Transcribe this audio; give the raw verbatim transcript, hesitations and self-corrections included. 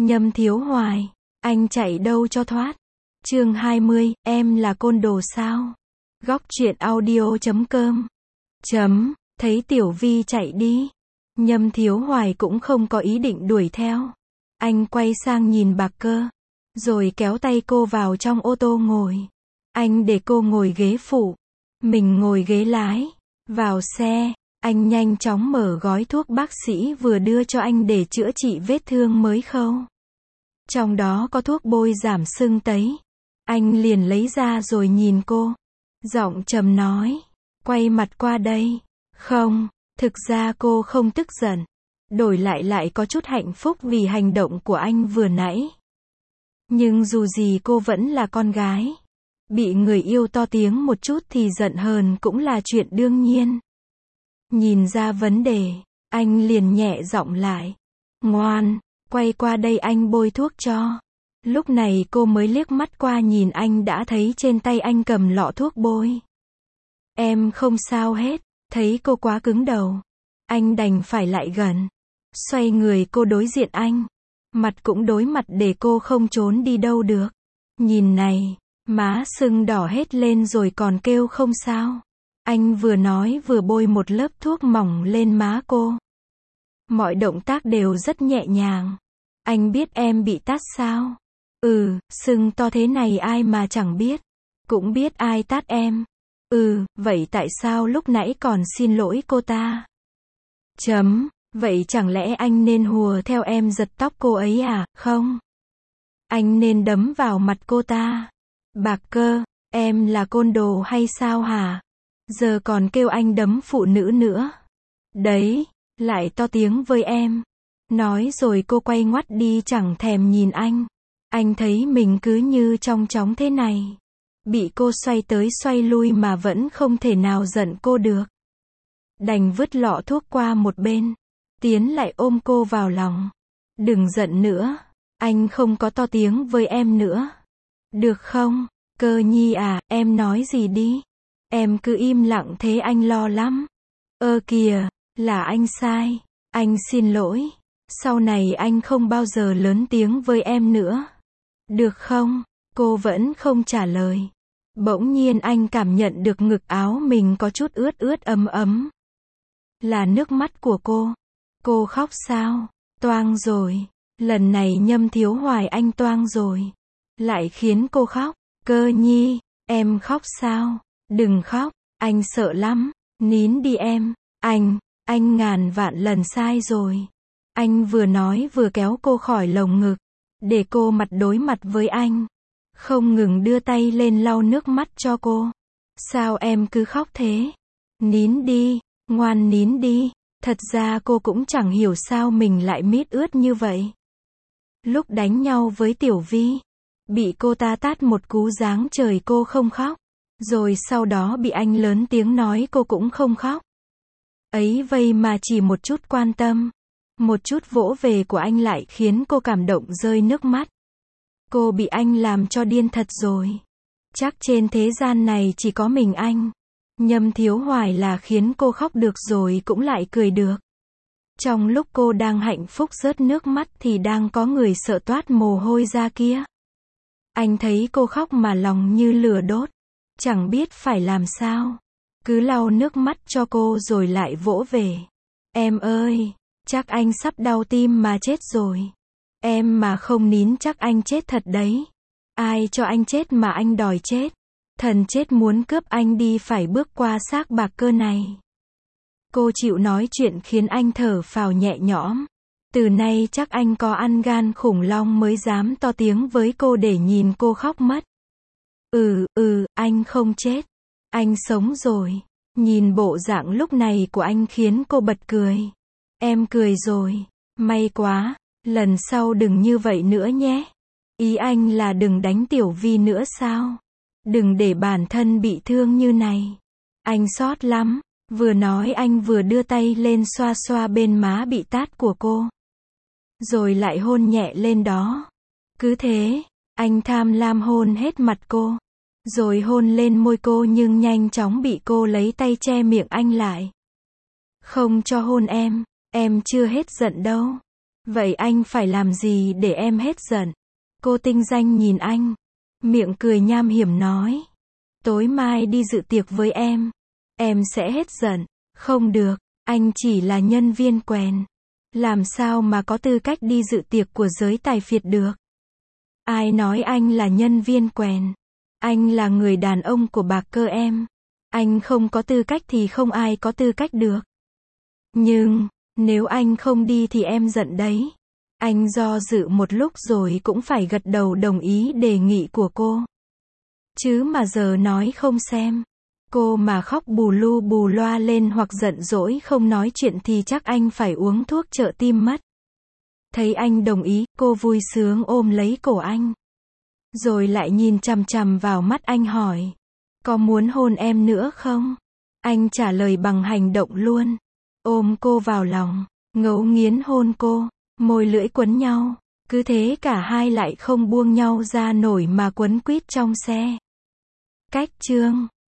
Nhâm Thiếu Hoài, anh chạy đâu cho thoát. Chương hai mươi, em là côn đồ sao? Góc truyện audio chấm com. Chấm, thấy Tiểu Vi chạy đi. Nhâm Thiếu Hoài cũng không có ý định đuổi theo. Anh quay sang nhìn Bạc Cơ, rồi kéo tay cô vào trong ô tô ngồi. Anh để cô ngồi ghế phụ, mình ngồi ghế lái. Vào xe, anh nhanh chóng mở gói thuốc bác sĩ vừa đưa cho anh để chữa trị vết thương mới khâu. Trong đó có thuốc bôi giảm sưng tấy. Anh liền lấy ra rồi nhìn cô. Giọng trầm nói, quay mặt qua đây. Không, thực ra cô không tức giận. Đổi lại lại có chút hạnh phúc vì hành động của anh vừa nãy. Nhưng dù gì cô vẫn là con gái. Bị người yêu to tiếng một chút thì giận hờn cũng là chuyện đương nhiên. Nhìn ra vấn đề, anh liền nhẹ giọng lại. Ngoan, quay qua đây anh bôi thuốc cho. Lúc này cô mới liếc mắt qua nhìn anh đã thấy trên tay anh cầm lọ thuốc bôi. Em không sao hết, thấy cô quá cứng đầu. Anh đành phải lại gần. Xoay người cô đối diện anh. Mặt cũng đối mặt để cô không trốn đi đâu được. Nhìn này, má sưng đỏ hết lên rồi còn kêu không sao. Anh vừa nói vừa bôi một lớp thuốc mỏng lên má cô. Mọi động tác đều rất nhẹ nhàng. Anh biết em bị tát sao? Ừ, sưng to thế này ai mà chẳng biết. Cũng biết ai tát em. Ừ, vậy tại sao lúc nãy còn xin lỗi cô ta? Chấm, vậy chẳng lẽ anh nên hùa theo em giật tóc cô ấy à, không? Anh nên đấm vào mặt cô ta. Bạc Cơ, em là côn đồ hay sao hả? Giờ còn kêu anh đấm phụ nữ nữa. Đấy, lại to tiếng với em. Nói rồi cô quay ngoắt đi chẳng thèm nhìn anh. Anh thấy mình cứ như trong chóng thế này. Bị cô xoay tới xoay lui mà vẫn không thể nào giận cô được. Đành vứt lọ thuốc qua một bên. Tiến lại ôm cô vào lòng. Đừng giận nữa. Anh không có to tiếng với em nữa. Được không? Cơ Nhi à, em nói gì đi. Em cứ im lặng thế anh lo lắm. Ơ kìa, là anh sai. Anh xin lỗi. Sau này anh không bao giờ lớn tiếng với em nữa. Được không? Cô vẫn không trả lời. Bỗng nhiên anh cảm nhận được ngực áo mình có chút ướt ướt ấm ấm. Là nước mắt của cô. Cô khóc sao? Toang rồi. Lần này Nhâm Thiếu Hoài anh toang rồi. Lại khiến cô khóc. Cơ Nhi, em khóc sao? Đừng khóc, anh sợ lắm. Nín đi em. Anh, anh ngàn vạn lần sai rồi. Anh vừa nói vừa kéo cô khỏi lồng ngực. Để cô mặt đối mặt với anh. Không ngừng đưa tay lên lau nước mắt cho cô. Sao em cứ khóc thế? Nín đi, ngoan nín đi. Thật ra cô cũng chẳng hiểu sao mình lại mít ướt như vậy. Lúc đánh nhau với Tiểu Vi, bị cô ta tát một cú giáng trời cô không khóc. Rồi sau đó bị anh lớn tiếng nói cô cũng không khóc. Ấy vậy mà chỉ một chút quan tâm, một chút vỗ về của anh lại khiến cô cảm động rơi nước mắt. Cô bị anh làm cho điên thật rồi. Chắc trên thế gian này chỉ có mình anh. Nhâm Thiếu Hoài là khiến cô khóc được rồi cũng lại cười được. Trong lúc cô đang hạnh phúc rớt nước mắt thì đang có người sợ toát mồ hôi ra kia. Anh thấy cô khóc mà lòng như lửa đốt. Chẳng biết phải làm sao. Cứ lau nước mắt cho cô rồi lại vỗ về. Em ơi, chắc anh sắp đau tim mà chết rồi. Em mà không nín chắc anh chết thật đấy. Ai cho anh chết mà anh đòi chết. Thần chết muốn cướp anh đi phải bước qua xác Bạc Cơ này. Cô chịu nói chuyện khiến anh thở phào nhẹ nhõm. Từ nay chắc anh có ăn gan khủng long mới dám to tiếng với cô để nhìn cô khóc mất. Ừ, ừ, anh không chết. Anh sống rồi. Nhìn bộ dạng lúc này của anh khiến cô bật cười. Em cười rồi. May quá. Lần sau đừng như vậy nữa nhé. Ý anh là đừng đánh Tiểu Vi nữa sao? Đừng để bản thân bị thương như này. Anh xót lắm. Vừa nói anh vừa đưa tay lên xoa xoa bên má bị tát của cô. Rồi lại hôn nhẹ lên đó. Cứ thế, anh tham lam hôn hết mặt cô. Rồi hôn lên môi cô nhưng nhanh chóng bị cô lấy tay che miệng anh lại. Không cho hôn em, em chưa hết giận đâu. Vậy anh phải làm gì để em hết giận? Cô tinh danh nhìn anh. Miệng cười nham hiểm nói. Tối mai đi dự tiệc với em. Em sẽ hết giận. Không được, anh chỉ là nhân viên quèn. Làm sao mà có tư cách đi dự tiệc của giới tài phiệt được? Ai nói anh là nhân viên quèn? Anh là người đàn ông của bạc cơ em. Anh không có tư cách thì không ai có tư cách được. Nhưng, nếu anh không đi thì em giận đấy. Anh do dự một lúc rồi cũng phải gật đầu đồng ý đề nghị của cô. Chứ mà giờ nói không xem. Cô mà khóc bù lu bù loa lên hoặc giận dỗi không nói chuyện thì chắc anh phải uống thuốc trợ tim mất. Thấy anh đồng ý, cô vui sướng ôm lấy cổ anh. Rồi lại nhìn chằm chằm vào mắt anh hỏi. Có muốn hôn em nữa không? Anh trả lời bằng hành động luôn. Ôm cô vào lòng, ngấu nghiến hôn cô, môi lưỡi quấn nhau. Cứ thế cả hai lại không buông nhau ra nổi mà quấn quýt trong xe. Cách chương